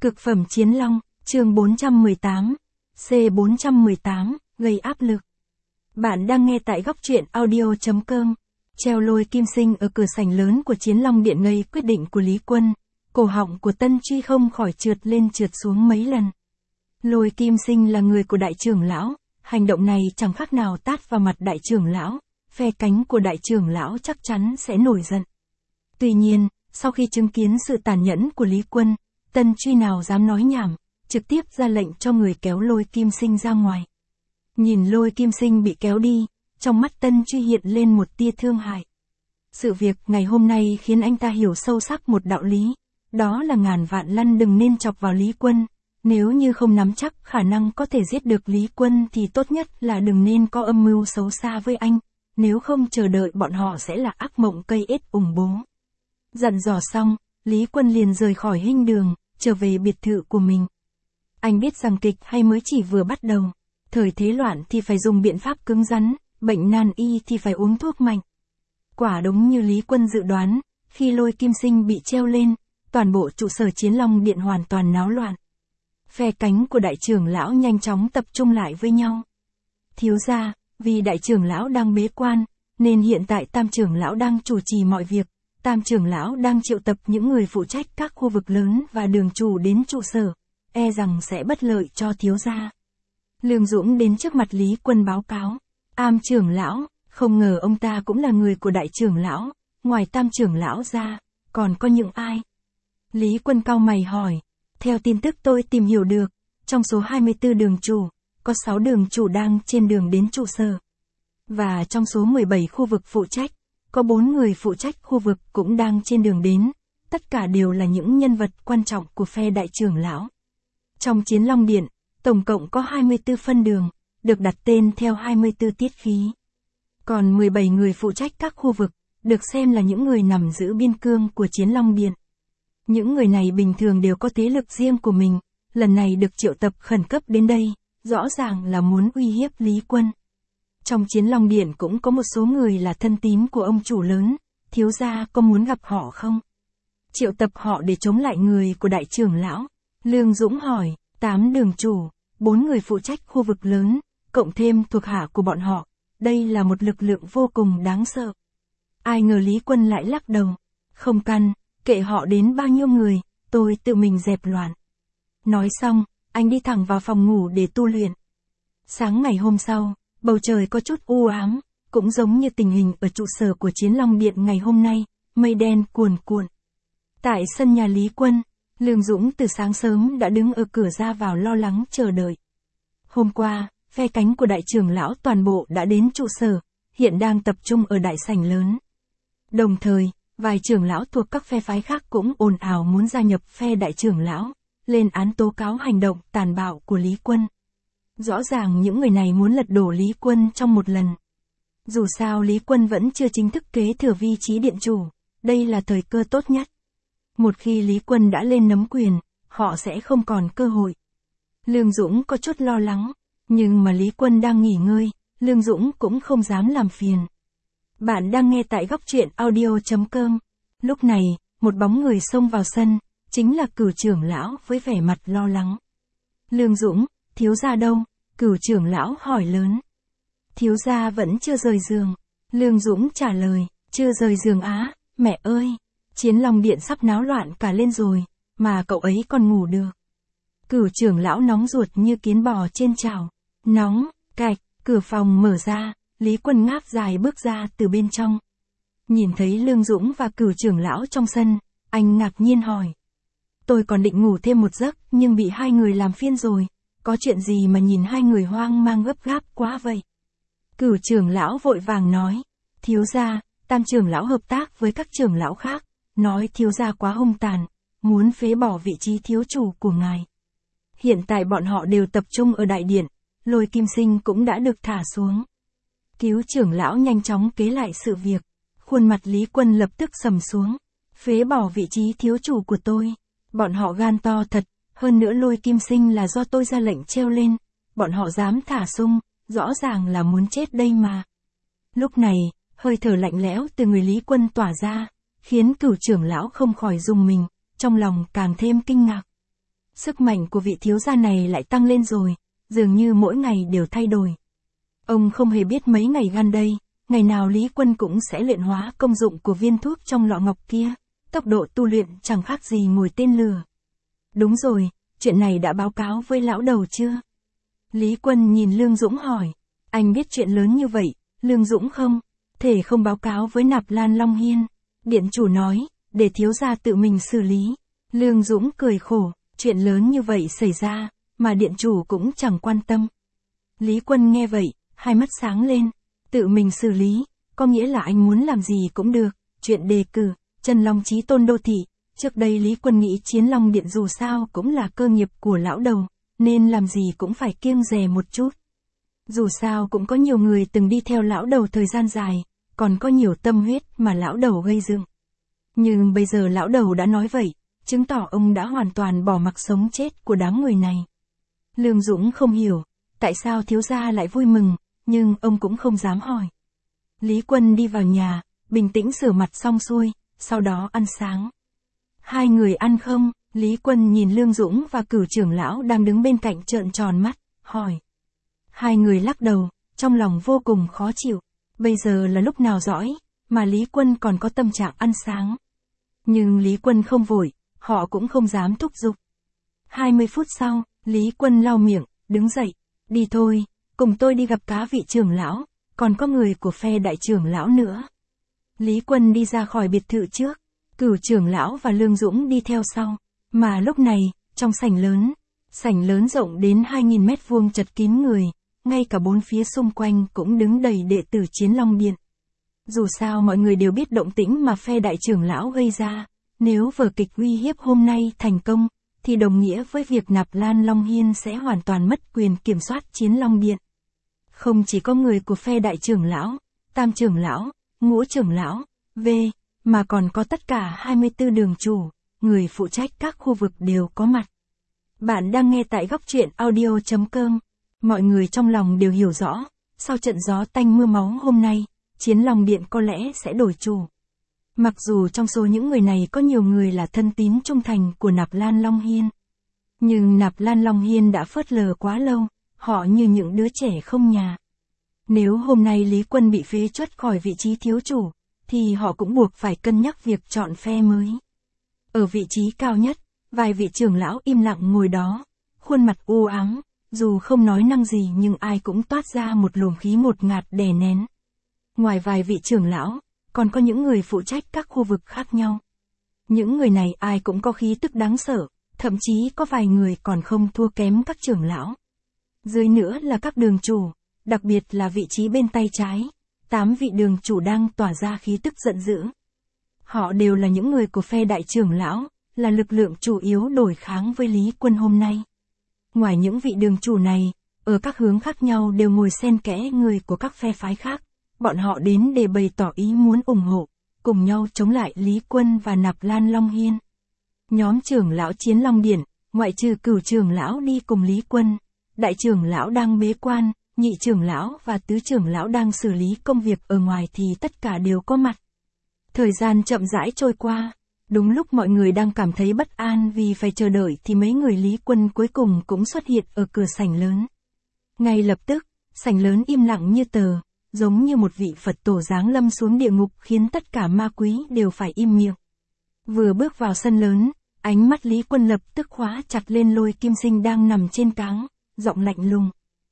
Cực phẩm chiến long, chương 418, C418, gây áp lực. Bạn đang nghe tại góc truyện audio.com. Treo Lôi Kim Sinh ở cửa sảnh lớn của Chiến Long Điện ngây quyết định của Lý Quân, cổ họng của Tân Truy không khỏi trượt lên trượt xuống mấy lần. Lôi Kim Sinh là người của đại trưởng lão, hành động này chẳng khác nào tát vào mặt đại trưởng lão, phe cánh của đại trưởng lão chắc chắn sẽ nổi giận. Tuy nhiên, sau khi chứng kiến sự tàn nhẫn của Lý Quân, Tân Truy nào dám nói nhảm, trực tiếp ra lệnh cho người kéo Lôi Kim Sinh ra ngoài. Nhìn Lôi Kim Sinh bị kéo đi, trong mắt Tân Truy hiện lên một tia thương hại. Sự việc ngày hôm nay khiến anh ta hiểu sâu sắc một đạo lý, đó là ngàn vạn lăn đừng nên chọc vào Lý Quân. Nếu như không nắm chắc khả năng có thể giết được Lý Quân thì tốt nhất là đừng nên có âm mưu xấu xa với anh, nếu không chờ đợi bọn họ sẽ là ác mộng cây ết ủng bố. Dặn dò xong, Lý Quân liền rời khỏi hinh đường, trở về biệt thự của mình. Anh biết rằng kịch hay mới chỉ vừa bắt đầu, thời thế loạn thì phải dùng biện pháp cứng rắn, bệnh nan y thì phải uống thuốc mạnh. Quả đúng như Lý Quân dự đoán, khi Lôi Kim Sinh bị treo lên, toàn bộ trụ sở Chiến Long Điện hoàn toàn náo loạn. Phe cánh của đại trưởng lão nhanh chóng tập trung lại với nhau. Thiếu gia, vì đại trưởng lão đang bế quan, nên hiện tại tam trưởng lão đang chủ trì mọi việc. Tam trưởng lão đang triệu tập những người phụ trách các khu vực lớn và đường chủ đến trụ sở, e rằng sẽ bất lợi cho thiếu gia. Lương Dũng đến trước mặt Lý Quân báo cáo. Tam trưởng lão, không ngờ ông ta cũng là người của đại trưởng lão, ngoài tam trưởng lão ra, còn có những ai? Lý Quân cau mày hỏi. Theo tin tức tôi tìm hiểu được, trong số 24 đường chủ, có 6 đường chủ đang trên đường đến trụ sở. Và trong số 17 khu vực phụ trách, có 4 người phụ trách khu vực cũng đang trên đường đến, tất cả đều là những nhân vật quan trọng của phe đại trưởng lão. Trong Chiến Long Điện, tổng cộng có 24 phân đường, được đặt tên theo 24 tiết khí. Còn 17 người phụ trách các khu vực, được xem là những người nằm giữ biên cương của Chiến Long Điện. Những người này bình thường đều có thế lực riêng của mình, lần này được triệu tập khẩn cấp đến đây, rõ ràng là muốn uy hiếp Lý Quân. Trong Chiến Long Điện cũng có một số người là thân tín của ông chủ lớn, thiếu gia có muốn gặp họ không? Triệu tập họ để chống lại người của đại trưởng lão. Lương Dũng hỏi, 8 đường chủ, 4 người phụ trách khu vực lớn, cộng thêm thuộc hạ của bọn họ, đây là một lực lượng vô cùng đáng sợ. Ai ngờ Lý Quân lại lắc đầu, không căn, kệ họ đến bao nhiêu người, tôi tự mình dẹp loạn. Nói xong, anh đi thẳng vào phòng ngủ để tu luyện. Sáng ngày hôm sau, bầu trời có chút u ám, cũng giống như tình hình ở trụ sở của Chiến Long Điện ngày hôm nay, mây đen cuồn cuộn. Tại sân nhà Lý Quân, Lương Dũng từ sáng sớm đã đứng ở cửa ra vào lo lắng chờ đợi. Hôm qua, phe cánh của đại trưởng lão toàn bộ đã đến trụ sở, hiện đang tập trung ở đại sảnh lớn. Đồng thời, vài trưởng lão thuộc các phe phái khác cũng ồn ào muốn gia nhập phe đại trưởng lão, lên án tố cáo hành động tàn bạo của Lý Quân. Rõ ràng những người này muốn lật đổ Lý Quân trong một lần. Dù sao Lý Quân vẫn chưa chính thức kế thừa vị trí điện chủ, đây là thời cơ tốt nhất. Một khi Lý Quân đã lên nắm quyền, họ sẽ không còn cơ hội. Lương Dũng có chút lo lắng, nhưng mà Lý Quân đang nghỉ ngơi, Lương Dũng cũng không dám làm phiền. Bạn đang nghe tại góc truyện audio.com. Lúc này, một bóng người xông vào sân, chính là Cửu trưởng lão với vẻ mặt lo lắng. Lương Dũng, thiếu gia đâu? Cửu trưởng lão hỏi lớn. Thiếu gia vẫn chưa rời giường. Lương Dũng trả lời, chưa rời giường á, mẹ ơi, Chiến Long Điện sắp náo loạn cả lên rồi, mà cậu ấy còn ngủ được. Cửu trưởng lão nóng ruột như kiến bò trên chảo. Nóng, cạch, cửa phòng mở ra. Lý Quân ngáp dài bước ra từ bên trong. Nhìn thấy Lương Dũng và Cửu trưởng lão trong sân, anh ngạc nhiên hỏi. Tôi còn định ngủ thêm một giấc nhưng bị hai người làm phiền rồi, có chuyện gì mà nhìn hai người hoang mang gấp gáp quá vậy? Cửu trưởng lão vội vàng nói. Thiếu gia, tam trưởng lão hợp tác với các trưởng lão khác, nói thiếu gia quá hung tàn, muốn phế bỏ vị trí thiếu chủ của ngài. Hiện tại bọn họ đều tập trung ở đại điện, Lôi Kim Sinh cũng đã được thả xuống. Cứu trưởng lão nhanh chóng kế lại sự việc. Khuôn mặt Lý Quân lập tức sầm xuống. Phế bỏ vị trí thiếu chủ của tôi. Bọn họ gan to thật, hơn nữa Lôi Kim Sinh là do tôi ra lệnh treo lên. Bọn họ dám thả sung, rõ ràng là muốn chết đây mà. Lúc này, hơi thở lạnh lẽo từ người Lý Quân tỏa ra, khiến Cửu trưởng lão không khỏi rùng mình, trong lòng càng thêm kinh ngạc. Sức mạnh của vị thiếu gia này lại tăng lên rồi, dường như mỗi ngày đều thay đổi. Ông không hề biết mấy ngày gần đây, ngày nào Lý Quân cũng sẽ luyện hóa công dụng của viên thuốc trong lọ ngọc kia, tốc độ tu luyện chẳng khác gì ngồi tên lửa. Đúng rồi, chuyện này đã báo cáo với lão đầu chưa? Lý Quân nhìn Lương Dũng hỏi, anh biết chuyện lớn như vậy, Lương Dũng không? Thể không báo cáo với Nạp Lan Long Hiên. Điện chủ nói, để thiếu gia tự mình xử lý. Lương Dũng cười khổ, chuyện lớn như vậy xảy ra, mà điện chủ cũng chẳng quan tâm. Lý Quân nghe vậy, hai mắt sáng lên, tự mình xử lý, có nghĩa là anh muốn làm gì cũng được, chuyện đề cử, Chân Long Chí Tôn đô thị, trước đây Lý Quân nghĩ Chiến Long Điện dù sao cũng là cơ nghiệp của lão đầu, nên làm gì cũng phải kiêng dè một chút. Dù sao cũng có nhiều người từng đi theo lão đầu thời gian dài, còn có nhiều tâm huyết mà lão đầu gây dựng. Nhưng bây giờ lão đầu đã nói vậy, chứng tỏ ông đã hoàn toàn bỏ mặc sống chết của đám người này. Lương Dũng không hiểu, tại sao thiếu gia lại vui mừng, nhưng ông cũng không dám hỏi. Lý Quân đi vào nhà, bình tĩnh rửa mặt xong xuôi, sau đó ăn sáng. Hai người ăn không? Lý Quân nhìn Lương Dũng và Cửu trưởng lão đang đứng bên cạnh trợn tròn mắt, hỏi. Hai người lắc đầu, trong lòng vô cùng khó chịu. Bây giờ là lúc nào rõi, mà Lý Quân còn có tâm trạng ăn sáng. Nhưng Lý Quân không vội, họ cũng không dám thúc giục. 20 phút sau, Lý Quân lau miệng, đứng dậy, đi thôi, cùng tôi đi gặp cá vị trưởng lão, còn có người của phe đại trưởng lão nữa. Lý Quân đi ra khỏi biệt thự trước, Cửu trưởng lão và Lương Dũng đi theo sau, mà lúc này, trong sảnh lớn rộng đến 2.000 mét vuông chật kín người, ngay cả bốn phía xung quanh cũng đứng đầy đệ tử Chiến Long Điện. Dù sao mọi người đều biết động tĩnh mà phe đại trưởng lão gây ra, nếu vở kịch uy hiếp hôm nay thành công, thì đồng nghĩa với việc Nạp Lan Long Hiên sẽ hoàn toàn mất quyền kiểm soát Chiến Long Điện. Không chỉ có người của phe đại trưởng lão, tam trưởng lão, ngũ trưởng lão, mà còn có tất cả 24 đường chủ, người phụ trách các khu vực đều có mặt. Bạn đang nghe tại góc truyện audio.com. Mọi người trong lòng đều hiểu rõ, sau trận gió tanh mưa máu hôm nay, Chiến Long Điện có lẽ sẽ đổi chủ. Mặc dù trong số những người này có nhiều người là thân tín trung thành của Nạp Lan Long Hiên. Nhưng Nạp Lan Long Hiên đã phớt lờ quá lâu, họ như những đứa trẻ không nhà. Nếu hôm nay Lý Quân bị phế truất khỏi vị trí thiếu chủ, thì họ cũng buộc phải cân nhắc việc chọn phe mới. Ở vị trí cao nhất, vài vị trưởng lão im lặng ngồi đó, khuôn mặt u ám, dù không nói năng gì nhưng ai cũng toát ra một luồng khí ngột ngạt đè nén. Ngoài vài vị trưởng lão, còn có những người phụ trách các khu vực khác nhau. Những người này ai cũng có khí tức đáng sợ, thậm chí có vài người còn không thua kém các trưởng lão. Dưới nữa là các đường chủ, đặc biệt là vị trí bên tay trái, 8 vị đường chủ đang tỏa ra khí tức giận dữ. Họ đều là những người của phe đại trưởng lão, là lực lượng chủ yếu đối kháng với Lý Quân hôm nay. Ngoài những vị đường chủ này, ở các hướng khác nhau đều ngồi xen kẽ người của các phe phái khác. Bọn họ đến để bày tỏ ý muốn ủng hộ, cùng nhau chống lại Lý Quân và Nạp Lan Long Hiên. Nhóm trưởng lão Chiến Long Điện, ngoại trừ Cửu trưởng lão đi cùng Lý Quân, đại trưởng lão đang bế quan, nhị trưởng lão và tứ trưởng lão đang xử lý công việc ở ngoài thì tất cả đều có mặt. Thời gian chậm rãi trôi qua, đúng lúc mọi người đang cảm thấy bất an vì phải chờ đợi thì mấy người Lý Quân cuối cùng cũng xuất hiện ở cửa sảnh lớn. Ngay lập tức, sảnh lớn im lặng như tờ, giống như một vị Phật tổ giáng lâm xuống địa ngục khiến tất cả ma quý đều phải im miệng. Vừa bước vào sân lớn, ánh mắt Lý Quân lập tức khóa chặt lên Lôi Kim Sinh đang nằm trên cáng, giọng lạnh lùng.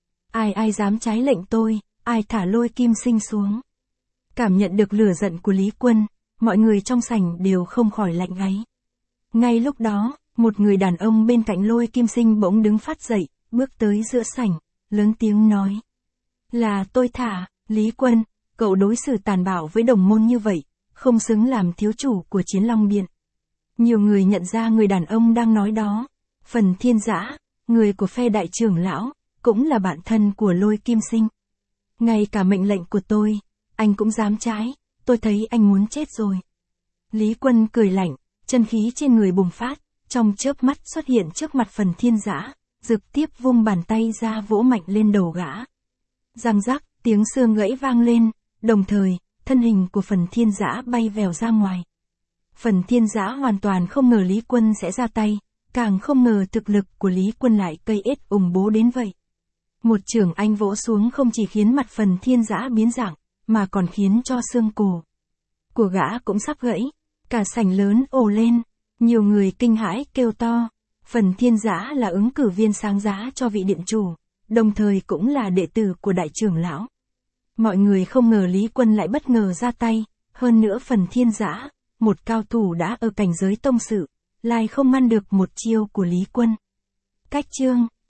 Ai dám trái lệnh tôi, ai thả Lôi Kim Sinh xuống. Cảm nhận được lửa giận của Lý Quân, mọi người trong sảnh đều không khỏi lạnh gáy. Ngay lúc đó, một người đàn ông bên cạnh Lôi Kim Sinh bỗng đứng phát dậy, bước tới giữa sảnh, lớn tiếng nói. Là tôi thả, Lý Quân, cậu đối xử tàn bạo với đồng môn như vậy, không xứng làm thiếu chủ của Chiến Long Điện. Nhiều người nhận ra người đàn ông đang nói đó. Phần Thiên Dã, người của phe đại trưởng lão, cũng là bạn thân của Lôi Kim Sinh. Ngay cả mệnh lệnh của tôi, anh cũng dám trái, tôi thấy anh muốn chết rồi. Lý Quân cười lạnh, chân khí trên người bùng phát, trong chớp mắt xuất hiện trước mặt Phần Thiên Dã, trực tiếp vung bàn tay ra vỗ mạnh lên đầu gã. Răng rắc, tiếng xương gãy vang lên, đồng thời, thân hình của Phần Thiên Dã bay vèo ra ngoài. Phần Thiên Dã hoàn toàn không ngờ Lý Quân sẽ ra tay, Càng không ngờ thực lực của Lý Quân lại cây ết ủng bố đến vậy. Một chưởng anh vỗ xuống không chỉ khiến mặt Phần Thiên Dã biến dạng, mà còn khiến cho xương cổ của gã cũng sắp gãy. Cả sảnh lớn ồ lên, nhiều người kinh hãi kêu to. Phần Thiên Dã là ứng cử viên sáng giá cho vị điện chủ, đồng thời cũng là đệ tử của đại trưởng lão. Mọi người không ngờ Lý Quân lại bất ngờ ra tay, hơn nữa Phần Thiên Dã, một cao thủ đã ở cảnh giới tông sự, lại không ngăn được một chiêu của Lý Quân. Cách chương